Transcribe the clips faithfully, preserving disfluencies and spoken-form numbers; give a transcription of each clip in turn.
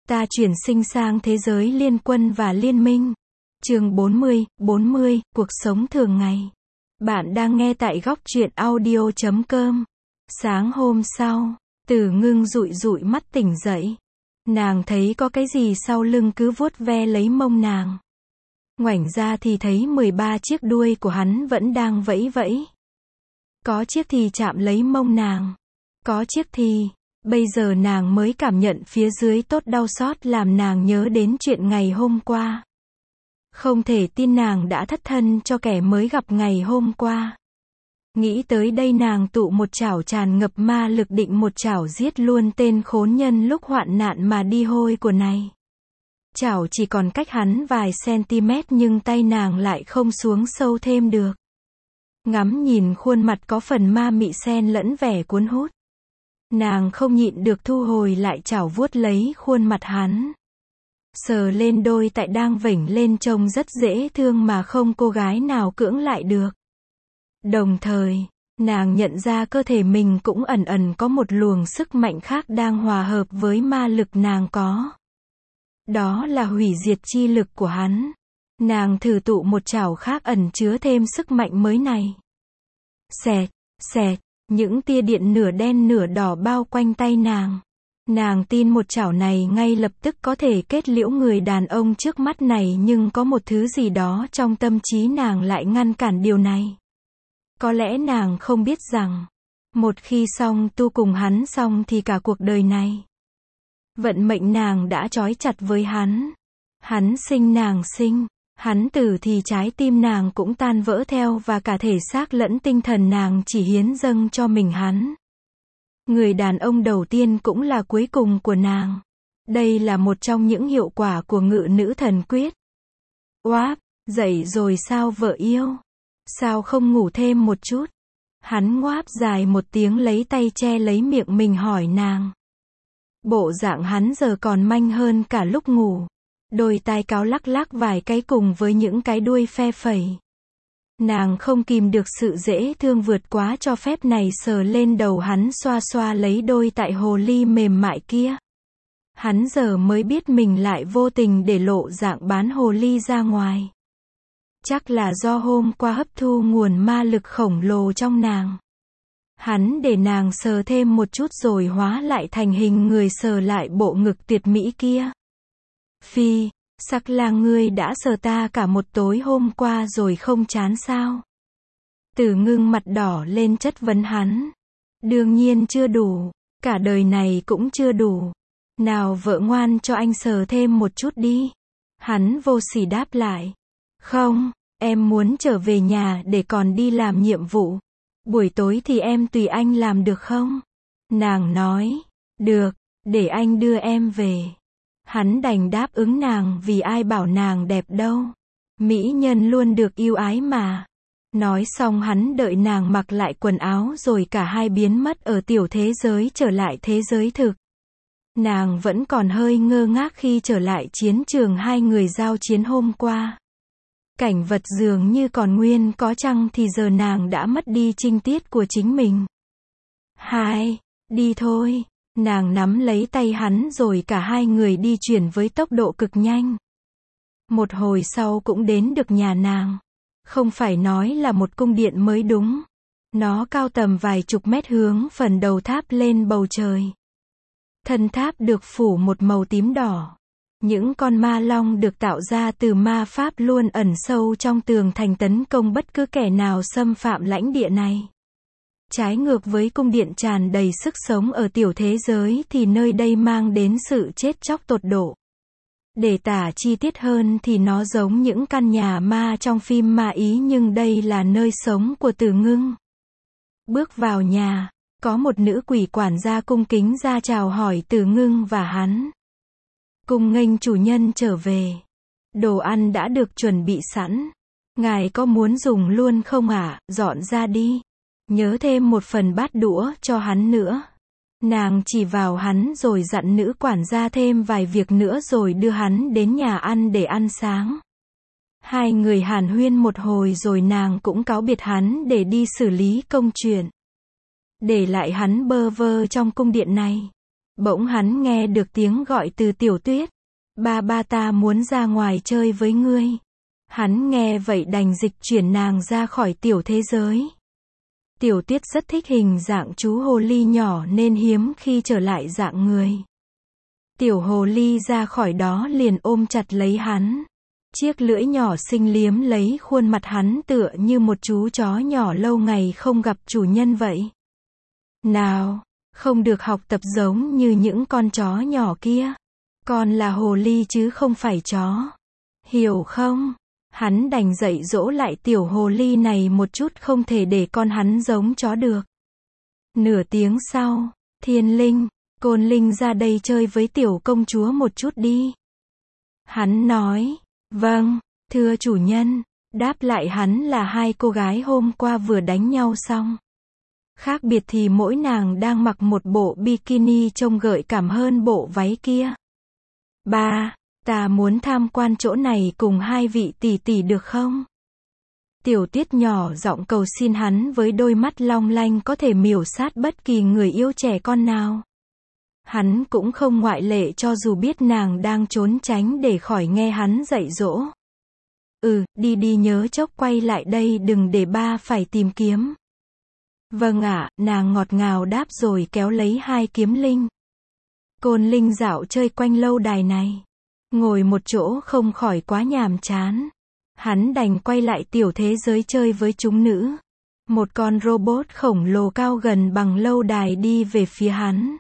Ta chuyển sinh sang thế giới liên quân và liên minh. Chương bốn mươi, bốn mươi, cuộc sống thường ngày. Bạn đang nghe tại góc truyện audio chấm com. Sáng hôm sau, Từ Ngưng dụi dụi mắt tỉnh dậy. Nàng thấy có cái gì sau lưng cứ vuốt ve lấy mông nàng. Ngoảnh ra thì thấy mười ba chiếc đuôi của hắn vẫn đang vẫy vẫy. Có chiếc thì chạm lấy mông nàng. Có chiếc thì... Bây giờ nàng mới cảm nhận phía dưới tốt đau xót làm nàng nhớ đến chuyện ngày hôm qua. Không thể tin nàng đã thất thân cho kẻ mới gặp ngày hôm qua. Nghĩ tới đây nàng tụ một chảo tràn ngập ma lực định một chảo giết luôn tên khốn nhân lúc hoạn nạn mà đi hôi của này. Chảo chỉ còn cách hắn vài cm nhưng tay nàng lại không xuống sâu thêm được. Ngắm nhìn khuôn mặt có phần ma mị xen lẫn vẻ cuốn hút. Nàng không nhịn được thu hồi lại chảo vuốt lấy khuôn mặt hắn. Sờ lên đôi tại đang vểnh lên trông rất dễ thương mà không cô gái nào cưỡng lại được. Đồng thời, nàng nhận ra cơ thể mình cũng ẩn ẩn có một luồng sức mạnh khác đang hòa hợp với ma lực nàng có. Đó là hủy diệt chi lực của hắn. Nàng thử tụ một chảo khác ẩn chứa thêm sức mạnh mới này. Xẹt, xẹt. Những tia điện nửa đen nửa đỏ bao quanh tay nàng. Nàng tin một chảo này ngay lập tức có thể kết liễu người đàn ông trước mắt này nhưng có một thứ gì đó trong tâm trí nàng lại ngăn cản điều này. Có lẽ nàng không biết rằng, một khi xong tu cùng hắn xong thì cả cuộc đời này. Vận mệnh nàng đã trói chặt với hắn. Hắn sinh nàng sinh. Hắn tử thì trái tim nàng cũng tan vỡ theo và cả thể xác lẫn tinh thần nàng chỉ hiến dâng cho mình hắn. Người đàn ông đầu tiên cũng là cuối cùng của nàng. Đây là một trong những hiệu quả của ngự nữ thần quyết. Oáp, dậy rồi sao vợ yêu? Sao không ngủ thêm một chút? Hắn ngoáp dài một tiếng lấy tay che lấy miệng mình hỏi nàng. Bộ dạng hắn giờ còn manh hơn cả lúc ngủ. Đôi tai cáo lắc lắc vài cái cùng với những cái đuôi phe phẩy. Nàng không kìm được sự dễ thương vượt quá cho phép này sờ lên đầu hắn xoa xoa lấy đôi tại hồ ly mềm mại kia. Hắn giờ mới biết mình lại vô tình để lộ dạng bán hồ ly ra ngoài. Chắc là do hôm qua hấp thu nguồn ma lực khổng lồ trong nàng. Hắn để nàng sờ thêm một chút rồi hóa lại thành hình người sờ lại bộ ngực tuyệt mỹ kia. Phi, sắc lang ngươi đã sờ ta cả một tối hôm qua rồi không chán sao? Từ Ngưng mặt đỏ lên chất vấn hắn. Đương nhiên chưa đủ, cả đời này cũng chưa đủ. Nào vợ ngoan cho anh sờ thêm một chút đi. Hắn vô sỉ đáp lại. Không, em muốn trở về nhà để còn đi làm nhiệm vụ. Buổi tối thì em tùy anh làm được không? Nàng nói, được, để anh đưa em về. Hắn đành đáp ứng nàng vì ai bảo nàng đẹp đâu. Mỹ nhân luôn được yêu ái mà. Nói xong hắn đợi nàng mặc lại quần áo rồi cả hai biến mất ở tiểu thế giới trở lại thế giới thực. Nàng vẫn còn hơi ngơ ngác khi trở lại chiến trường hai người giao chiến hôm qua. Cảnh vật dường như còn nguyên có chăng thì giờ nàng đã mất đi trinh tiết của chính mình. Hai, đi thôi. Nàng nắm lấy tay hắn rồi cả hai người đi chuyển với tốc độ cực nhanh. Một hồi sau cũng đến được nhà nàng. Không phải nói là một cung điện mới đúng. Nó cao tầm vài chục mét hướng phần đầu tháp lên bầu trời. Thân tháp được phủ một màu tím đỏ. Những con ma long được tạo ra từ ma pháp luôn ẩn sâu trong tường thành tấn công bất cứ kẻ nào xâm phạm lãnh địa này. Trái ngược với cung điện tràn đầy sức sống ở tiểu thế giới thì nơi đây mang đến sự chết chóc tột độ. Để tả chi tiết hơn thì nó giống những căn nhà ma trong phim ma Ý nhưng đây là nơi sống của Từ Ngưng. Bước vào nhà, có một nữ quỷ quản gia cung kính ra chào hỏi Từ Ngưng và hắn. Cung nghênh chủ nhân trở về. Đồ ăn đã được chuẩn bị sẵn. Ngài có muốn dùng luôn không ạ? Dọn ra đi. Nhớ thêm một phần bát đũa cho hắn nữa. Nàng chỉ vào hắn rồi dặn nữ quản gia thêm vài việc nữa rồi đưa hắn đến nhà ăn để ăn sáng. Hai người hàn huyên một hồi rồi nàng cũng cáo biệt hắn để đi xử lý công chuyện. Để lại hắn bơ vơ trong cung điện này. Bỗng hắn nghe được tiếng gọi từ Tiểu Tuyết. Ba ba ta muốn ra ngoài chơi với ngươi. Hắn nghe vậy đành dịch chuyển nàng ra khỏi tiểu thế giới. Tiểu Tuyết rất thích hình dạng chú hồ ly nhỏ nên hiếm khi trở lại dạng người. Tiểu hồ ly ra khỏi đó liền ôm chặt lấy hắn. Chiếc lưỡi nhỏ xinh liếm lấy khuôn mặt hắn tựa như một chú chó nhỏ lâu ngày không gặp chủ nhân vậy. Nào, không được học tập giống như những con chó nhỏ kia. Con là hồ ly chứ không phải chó. Hiểu không? Hắn đành dạy dỗ lại tiểu hồ ly này một chút, không thể để con hắn giống chó được. Nửa tiếng sau, Thiên Linh, Côn Linh ra đây chơi với tiểu công chúa một chút đi. Hắn nói, vâng, thưa chủ nhân. Đáp lại hắn là hai cô gái hôm qua vừa đánh nhau xong. Khác biệt thì mỗi nàng đang mặc một bộ bikini trông gợi cảm hơn bộ váy kia. Ba, ta muốn tham quan chỗ này cùng hai vị tỷ tỷ được không? Tiểu Tuyết nhỏ giọng cầu xin hắn với đôi mắt long lanh có thể miểu sát bất kỳ người yêu trẻ con nào. Hắn cũng không ngoại lệ cho dù biết nàng đang trốn tránh để khỏi nghe hắn dạy dỗ. Ừ, đi đi nhớ chốc quay lại đây đừng để ba phải tìm kiếm. Vâng ạ, nàng ngọt ngào đáp rồi kéo lấy hai kiếm linh. Côn Linh dạo chơi quanh lâu đài này. Ngồi một chỗ không khỏi quá nhàm chán. Hắn đành quay lại tiểu thế giới chơi với chúng nữ. Một con robot khổng lồ cao gần bằng lâu đài đi về phía hắn.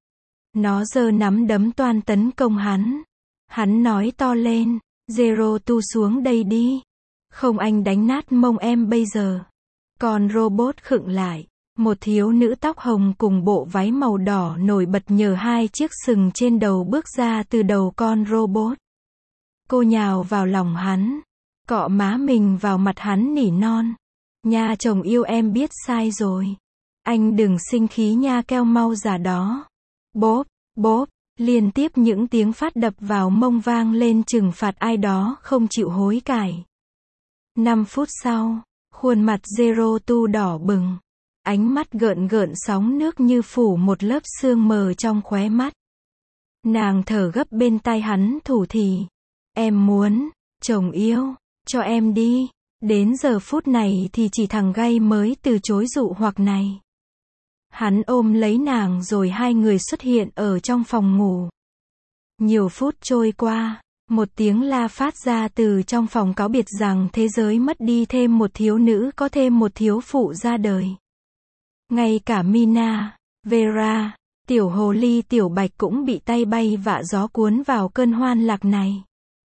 Nó giơ nắm đấm toan tấn công hắn. Hắn nói to lên, Zero tu xuống đây đi. Không anh đánh nát mông em bây giờ. Con robot khựng lại. Một thiếu nữ tóc hồng cùng bộ váy màu đỏ nổi bật nhờ hai chiếc sừng trên đầu bước ra từ đầu con robot. Cô nhào vào lòng hắn, cọ má mình vào mặt hắn nỉ non. Nha chồng yêu em biết sai rồi. Anh đừng sinh khí nha, keo mau ra đó. Bốp, bốp, liên tiếp những tiếng phát đập vào mông vang lên trừng phạt ai đó không chịu hối cải. Năm phút sau, khuôn mặt Zero tu đỏ bừng. Ánh mắt gợn gợn sóng nước như phủ một lớp sương mờ trong khóe mắt. Nàng thở gấp bên tai hắn thủ thỉ. Em muốn, chồng yêu, cho em đi. Đến giờ phút này thì chỉ thằng gay mới từ chối dụ hoặc này. Hắn ôm lấy nàng rồi hai người xuất hiện ở trong phòng ngủ. Nhiều phút trôi qua, một tiếng la phát ra từ trong phòng cáo biệt rằng thế giới mất đi thêm một thiếu nữ, có thêm một thiếu phụ ra đời. Ngay cả Mina, Vera, tiểu hồ ly tiểu bạch cũng bị tay bay vạ gió cuốn vào cơn hoan lạc này.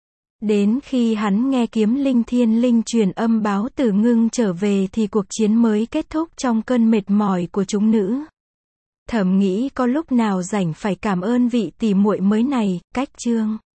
Đến khi hắn nghe kiếm linh Thiên Linh truyền âm báo Tử Ngưng trở về thì cuộc chiến mới kết thúc trong cơn mệt mỏi của chúng nữ. Thầm nghĩ có lúc nào rảnh phải cảm ơn vị tỷ muội mới này. Cách chương